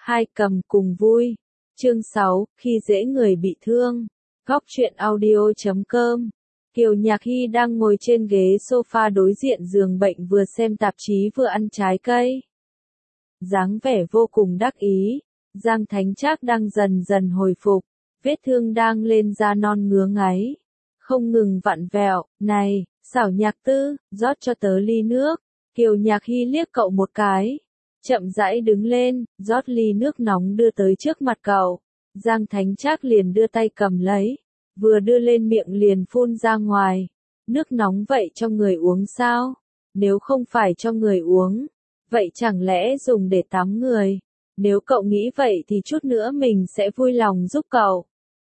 Hai cầm cùng vui. Chương 6, khi dễ người bị thương. Góc truyện audio.com. Kiều Nhạc Hy đang ngồi trên ghế sofa đối diện giường bệnh, vừa xem tạp chí vừa ăn trái cây. Dáng vẻ vô cùng đắc ý. Giang Thánh Trác đang dần dần hồi phục, vết thương đang lên da non ngứa ngáy, không ngừng vặn vẹo. Này, Xảo Nhạc Tư, rót cho tớ ly nước. Kiều Nhạc Hy liếc cậu một cái, chậm rãi đứng lên, rót ly nước nóng đưa tới trước mặt cậu. Giang Thánh Trác liền đưa tay cầm lấy, vừa đưa lên miệng liền phun ra ngoài. Nước nóng vậy cho người uống sao? Nếu không phải cho người uống, vậy chẳng lẽ dùng để tắm người? Nếu cậu nghĩ vậy thì chút nữa mình sẽ vui lòng giúp cậu.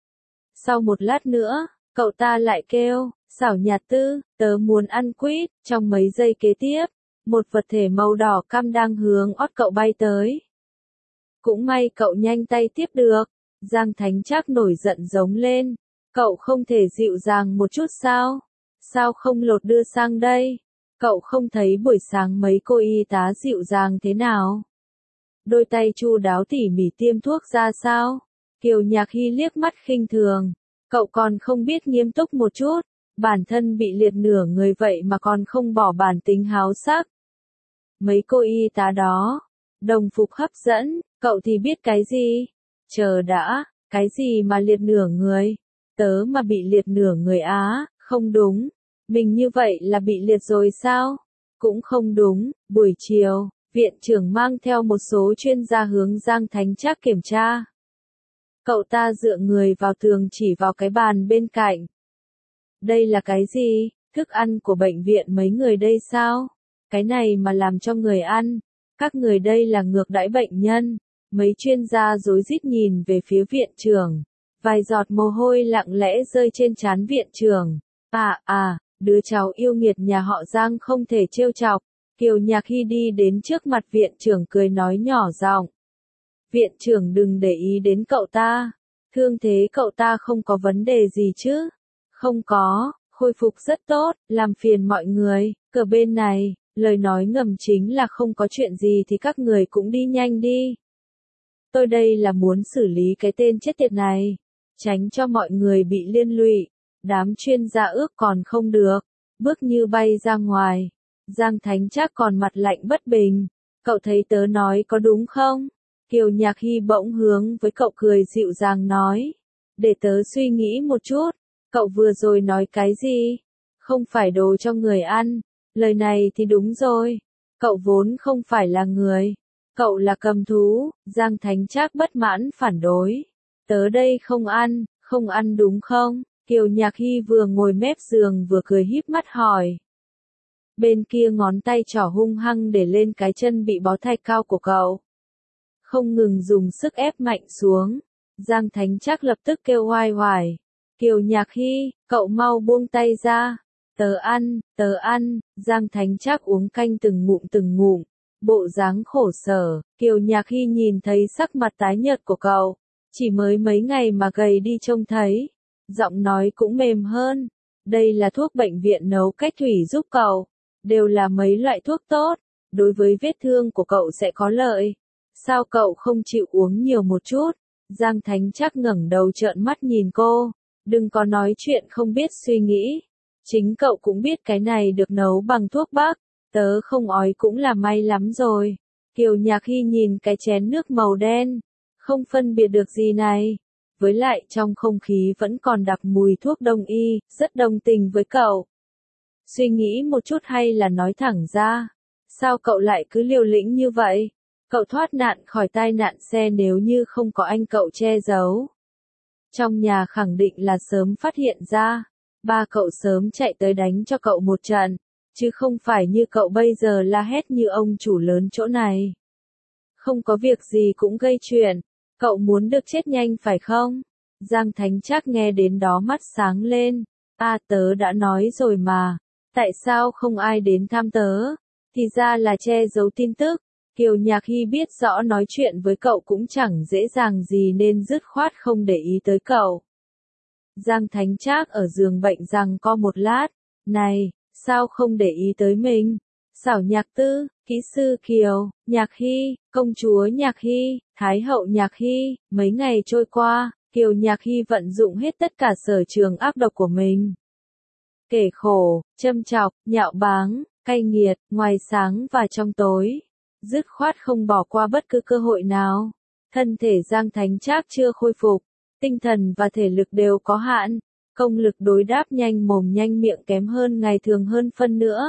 Sau một lát nữa, cậu ta lại kêu, Xảo Nhạc Tư, tớ muốn ăn quýt. Trong mấy giây kế tiếp, một vật thể màu đỏ cam đang hướng ót cậu bay tới. Cũng may cậu nhanh tay tiếp được. Giang Thánh Trác nổi giận giống lên, cậu không thể dịu dàng một chút sao? Sao không lột đưa sang đây? Cậu không thấy buổi sáng mấy cô y tá dịu dàng thế nào? Đôi tay chu đáo tỉ mỉ tiêm thuốc ra sao? Kiều Nhạc Hy liếc mắt khinh thường, cậu còn không biết nghiêm túc một chút, bản thân bị liệt nửa người vậy mà còn không bỏ bản tính háo sắc. Mấy cô y tá đó, đồng phục hấp dẫn, cậu thì biết cái gì? Chờ đã, cái gì mà liệt nửa người? Tớ mà bị liệt nửa người á? Không đúng, mình như vậy là bị liệt rồi sao? Cũng không đúng. Buổi chiều, viện trưởng mang theo một số chuyên gia hướng Giang Thánh Trác kiểm tra. Cậu ta dựa người vào tường chỉ vào cái bàn bên cạnh. Đây là cái gì? Thức ăn của bệnh viện mấy người đây sao? Cái này mà làm cho người ăn? Các người đây là ngược đãi bệnh nhân. Mấy chuyên gia rối rít nhìn về phía viện trưởng. Vài giọt mồ hôi lặng lẽ rơi trên trán viện trưởng. Đứa cháu yêu nghiệt nhà họ Giang không thể trêu chọc. Kiều Nhạc Hy đi đến trước mặt viện trưởng cười nói nhỏ giọng. Viện trưởng đừng để ý đến cậu ta. Thương thế cậu ta không có vấn đề gì chứ? Không có, khôi phục rất tốt, làm phiền mọi người. Cờ bên này, lời nói ngầm chính là không có chuyện gì thì các người cũng đi nhanh đi. Tôi đây là muốn xử lý cái tên chết tiệt này, tránh cho mọi người bị liên lụy. Đám chuyên gia ước còn không được, bước như bay ra ngoài. Giang Thánh Trác còn mặt lạnh bất bình. Cậu thấy tớ nói có đúng không? Kiều Nhạc Hy bỗng hướng với cậu cười dịu dàng nói. Để tớ suy nghĩ một chút. Cậu vừa rồi nói cái gì? Không phải đồ cho người ăn. Lời này thì đúng rồi. Cậu vốn không phải là người. Cậu là cầm thú. Giang Thánh Trác bất mãn phản đối. Tớ đây không ăn đúng không? Kiều Nhạc Hy vừa ngồi mép giường vừa cười híp mắt hỏi. Bên kia ngón tay trỏ hung hăng để lên cái chân bị bó thạch cao của cậu. Không ngừng dùng sức ép mạnh xuống. Giang Thánh Trác lập tức kêu oai oải. Kiều Nhạc Hy, cậu mau buông tay ra. Tớ ăn. Giang Thánh Trác uống canh từng ngụm. Bộ dáng khổ sở. Kiều Nhạc Hy nhìn thấy sắc mặt tái nhợt của cậu. Chỉ mới mấy ngày mà gầy đi trông thấy. Giọng nói cũng mềm hơn. Đây là thuốc bệnh viện nấu cách thủy giúp cậu. Đều là mấy loại thuốc tốt. Đối với vết thương của cậu sẽ có lợi. Sao cậu không chịu uống nhiều một chút? Giang Thánh Trác ngẩng đầu trợn mắt nhìn cô. Đừng có nói chuyện không biết suy nghĩ. Chính cậu cũng biết cái này được nấu bằng thuốc bắc. Tớ không ói cũng là may lắm rồi. Kiều Nhạc Hy nhìn cái chén nước màu đen. Không phân biệt được gì này. Với lại trong không khí vẫn còn đặc mùi thuốc đông y, rất đồng tình với cậu. Suy nghĩ một chút hay là nói thẳng ra. Sao cậu lại cứ liều lĩnh như vậy? Cậu thoát nạn khỏi tai nạn xe nếu như không có anh cậu che giấu. Trong nhà khẳng định là sớm phát hiện ra. Ba cậu sớm chạy tới đánh cho cậu một trận. Chứ không phải như cậu bây giờ la hét như ông chủ lớn chỗ này. Không có việc gì cũng gây chuyện. Cậu muốn được chết nhanh phải không? Giang Thánh Trác nghe đến đó mắt sáng lên. Tớ đã nói rồi mà. Tại sao không ai đến thăm tớ? Thì ra là che giấu tin tức. Kiều Nhạc Hy biết rõ nói chuyện với cậu cũng chẳng dễ dàng gì nên dứt khoát không để ý tới cậu. Giang Thánh Trác ở giường bệnh giằng co một lát. Này, sao không để ý tới mình? Xảo Nhạc Tư, kỹ sư Kiều, Nhạc Hy, công chúa Nhạc Hy, Thái hậu Nhạc Hy. Mấy ngày trôi qua, Kiều Nhạc Hy vận dụng hết tất cả sở trường ác độc của mình. Kể khổ, châm chọc, nhạo báng, cay nghiệt, ngoài sáng và trong tối. Dứt khoát không bỏ qua bất cứ cơ hội nào. Thân thể Giang Thánh Trác chưa khôi phục, tinh thần và thể lực đều có hạn, công lực đối đáp nhanh mồm nhanh miệng kém hơn ngày thường hơn phân nữa.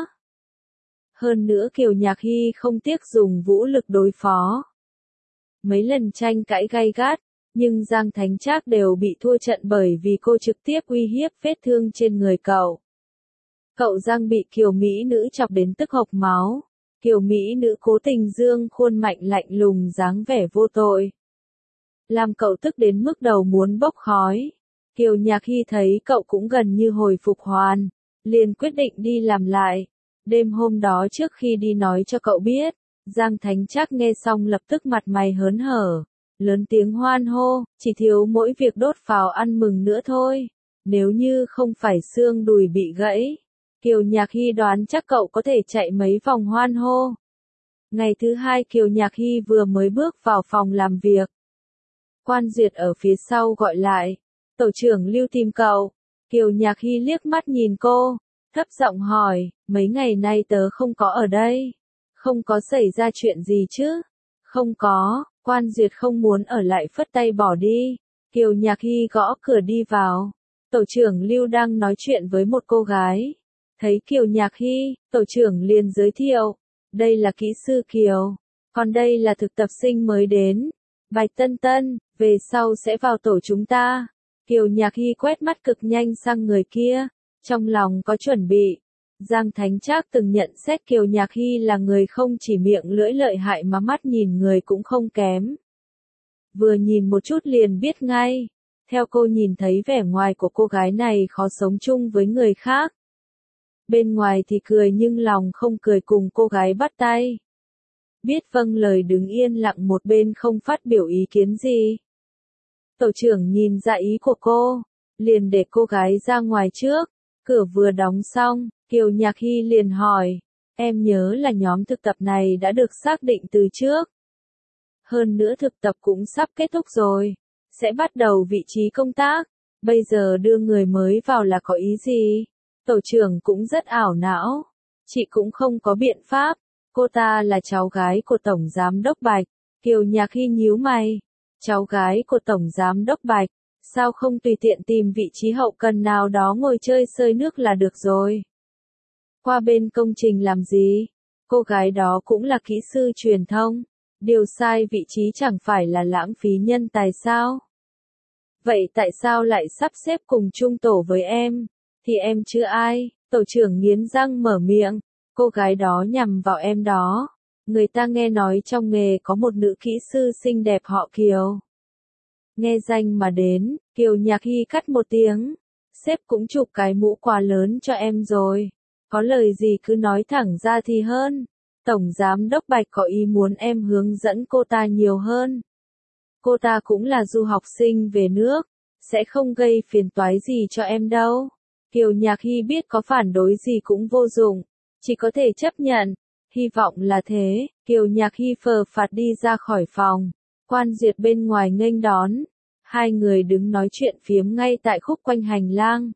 Hơn nữa Kiều Nhạc Hy không tiếc dùng vũ lực đối phó. Mấy lần tranh cãi gay gắt, nhưng Giang Thánh Trác đều bị thua trận bởi vì cô trực tiếp uy hiếp vết thương trên người cậu. Cậu Giang bị Kiều Mỹ nữ chọc đến tức hộc máu. Kiều Mỹ nữ cố tình dương khuôn mạnh lạnh lùng dáng vẻ vô tội, làm cậu tức đến mức đầu muốn bốc khói. Kiều Nhạc Hy thấy cậu cũng gần như hồi phục hoàn, liền quyết định đi làm lại. Đêm hôm đó trước khi đi nói cho cậu biết, Giang Thánh Trác nghe xong lập tức mặt mày hớn hở, lớn tiếng hoan hô, chỉ thiếu mỗi việc đốt pháo ăn mừng nữa thôi. Nếu như không phải xương đùi bị gãy, Kiều Nhạc Hy đoán chắc cậu có thể chạy mấy vòng hoan hô. Ngày thứ hai Kiều Nhạc Hy vừa mới bước vào phòng làm việc. Quan Duyệt ở phía sau gọi lại, tổ trưởng Lưu tìm cậu. Kiều Nhạc Hy liếc mắt nhìn cô, thấp giọng hỏi, mấy ngày nay tớ không có ở đây. Không có xảy ra chuyện gì chứ? Không có, Quan Duyệt không muốn ở lại phất tay bỏ đi. Kiều Nhạc Hy gõ cửa đi vào. Tổ trưởng Lưu đang nói chuyện với một cô gái. Thấy Kiều Nhạc Hy, tổ trưởng liền giới thiệu. Đây là kỹ sư Kiều. Còn đây là thực tập sinh mới đến. Bạch Tân Tân, về sau sẽ vào tổ chúng ta. Kiều Nhạc Hy quét mắt cực nhanh sang người kia. Trong lòng có chuẩn bị. Giang Thánh Trác từng nhận xét Kiều Nhạc Hy là người không chỉ miệng lưỡi lợi hại mà mắt nhìn người cũng không kém. Vừa nhìn một chút liền biết ngay. Theo cô nhìn thấy vẻ ngoài của cô gái này khó sống chung với người khác. Bên ngoài thì cười nhưng lòng không cười cùng cô gái bắt tay. Biết vâng lời đứng yên lặng một bên không phát biểu ý kiến gì. Tổ trưởng nhìn ra ý của cô, liền để cô gái ra ngoài trước. Cửa vừa đóng xong, Kiều Nhạc Hy liền hỏi, em nhớ là nhóm thực tập này đã được xác định từ trước. Hơn nữa thực tập cũng sắp kết thúc rồi, sẽ bắt đầu vị trí công tác, bây giờ đưa người mới vào là có ý gì? Tổ trưởng cũng rất ảo não, chị cũng không có biện pháp, cô ta là cháu gái của Tổng Giám đốc Bạch. Kiều Nhạc Hy nhíu mày, cháu gái của Tổng Giám đốc Bạch. Sao không tùy tiện tìm vị trí hậu cần nào đó ngồi chơi sơi nước là được rồi. Qua bên công trình làm gì? Cô gái đó cũng là kỹ sư truyền thông. Điều sai vị trí chẳng phải là lãng phí nhân tài sao? Vậy tại sao lại sắp xếp cùng chung tổ với em? Thì em chưa ai, tổ trưởng nghiến răng mở miệng. Cô gái đó nhằm vào em đó. Người ta nghe nói trong nghề có một nữ kỹ sư xinh đẹp họ Kiều. Nghe danh mà đến, Kiều Nhạc Hy cắt một tiếng. Sếp cũng chụp cái mũ quá lớn cho em rồi. Có lời gì cứ nói thẳng ra thì hơn. Tổng Giám đốc Bạch có ý muốn em hướng dẫn cô ta nhiều hơn. Cô ta cũng là du học sinh về nước, sẽ không gây phiền toái gì cho em đâu. Kiều Nhạc Hy biết có phản đối gì cũng vô dụng, chỉ có thể chấp nhận. Hy vọng là thế, Kiều Nhạc Hy phờ phạt đi ra khỏi phòng. Quan Duyệt bên ngoài nghênh đón. Hai người đứng nói chuyện phiếm ngay tại khúc quanh hành lang.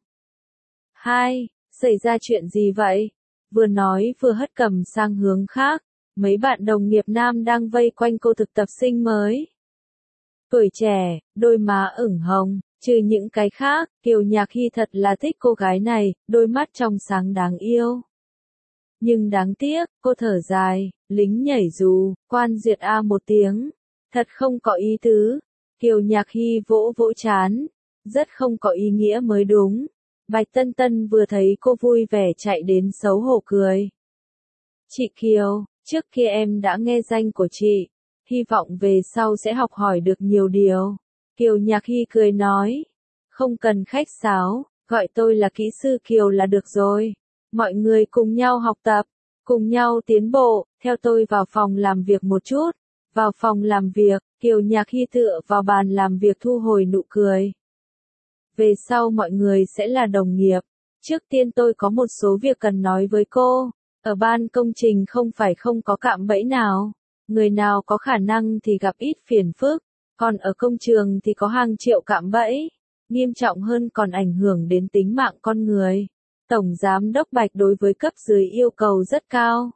Xảy ra chuyện gì vậy? Vừa nói vừa hất cầm sang hướng khác. Mấy bạn đồng nghiệp nam đang vây quanh cô thực tập sinh mới. Tuổi trẻ, đôi má ửng hồng, trừ những cái khác, Kiều Nhạc Hy thật là thích cô gái này, đôi mắt trong sáng đáng yêu. Nhưng đáng tiếc, cô thở dài, lính nhảy dù, Quan Duyệt a một tiếng. Thật không có ý tứ. Kiều Nhạc Hy vỗ vỗ chán. Rất không có ý nghĩa mới đúng. Bạch Tân Tân vừa thấy cô vui vẻ chạy đến xấu hổ cười. Chị Kiều, trước kia em đã nghe danh của chị. Hy vọng về sau sẽ học hỏi được nhiều điều. Kiều Nhạc Hy cười nói. Không cần khách sáo, gọi tôi là kỹ sư Kiều là được rồi. Mọi người cùng nhau học tập, cùng nhau tiến bộ, theo tôi vào phòng làm việc một chút. Vào phòng làm việc, Kiều Nhạc Hy tựa vào bàn làm việc thu hồi nụ cười. Về sau mọi người sẽ là đồng nghiệp. Trước tiên tôi có một số việc cần nói với cô. Ở ban công trình không phải không có cạm bẫy nào. Người nào có khả năng thì gặp ít phiền phức. Còn ở công trường thì có hàng triệu cạm bẫy. Nghiêm trọng hơn còn ảnh hưởng đến tính mạng con người. Tổng Giám đốc Bạch đối với cấp dưới yêu cầu rất cao.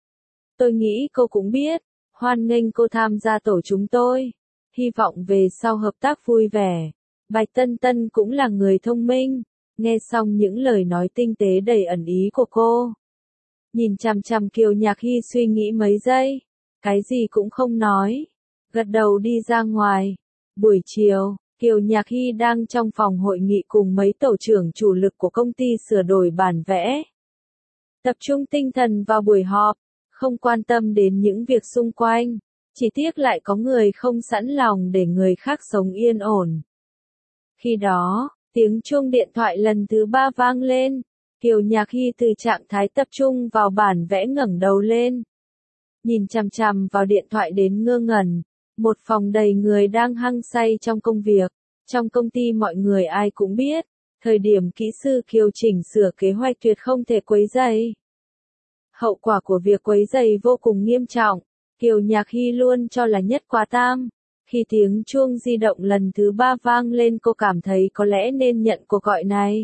Tôi nghĩ cô cũng biết. Hoan nghênh cô tham gia tổ chúng tôi. Hy vọng về sau hợp tác vui vẻ. Bạch Tân Tân cũng là người thông minh. Nghe xong những lời nói tinh tế đầy ẩn ý của cô. Nhìn chằm chằm Kiều Nhạc Hy suy nghĩ mấy giây. Cái gì cũng không nói. Gật đầu đi ra ngoài. Buổi chiều, Kiều Nhạc Hy đang trong phòng hội nghị cùng mấy tổ trưởng chủ lực của công ty sửa đổi bản vẽ. Tập trung tinh thần vào buổi họp, không quan tâm đến những việc xung quanh. Chỉ tiếc lại có người không sẵn lòng để người khác sống yên ổn. Khi đó, tiếng chuông điện thoại lần thứ 3 vang lên. Kiều Nhạc Hy từ trạng thái tập trung vào bản vẽ ngẩng đầu lên. Nhìn chằm chằm vào điện thoại đến ngơ ngẩn. Một phòng đầy người đang hăng say trong công việc. Trong công ty mọi người ai cũng biết. Thời điểm kỹ sư Kiều chỉnh sửa kế hoạch tuyệt không thể quấy rầy. Hậu quả của việc quấy rầy vô cùng nghiêm trọng. Kiều Nhạc Hy luôn cho là nhất quá tam. Khi tiếng chuông di động lần thứ 3 vang lên cô cảm thấy có lẽ nên nhận cuộc gọi này.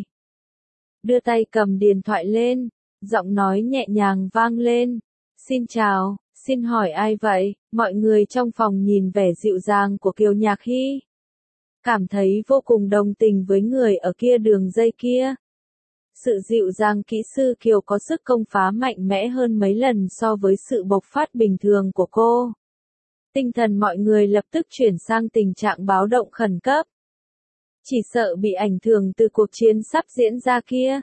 Đưa tay cầm điện thoại lên, giọng nói nhẹ nhàng vang lên. Xin chào, xin hỏi ai vậy? Mọi người trong phòng nhìn vẻ dịu dàng của Kiều Nhạc Hy. Cảm thấy vô cùng đồng tình với người ở kia đường dây kia. Sự dịu dàng kỹ sư Kiều có sức công phá mạnh mẽ hơn mấy lần so với sự bộc phát bình thường của cô. Tinh thần mọi người lập tức chuyển sang tình trạng báo động khẩn cấp. Chỉ sợ bị ảnh hưởng từ cuộc chiến sắp diễn ra kia.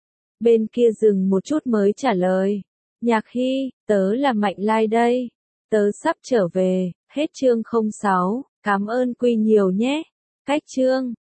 Bên kia dừng một chút mới trả lời. Nhạc Hy, tớ là Mạnh Lai đây. Tớ sắp trở về, hết chương 06, cảm ơn Quy nhiều nhé. Cách chương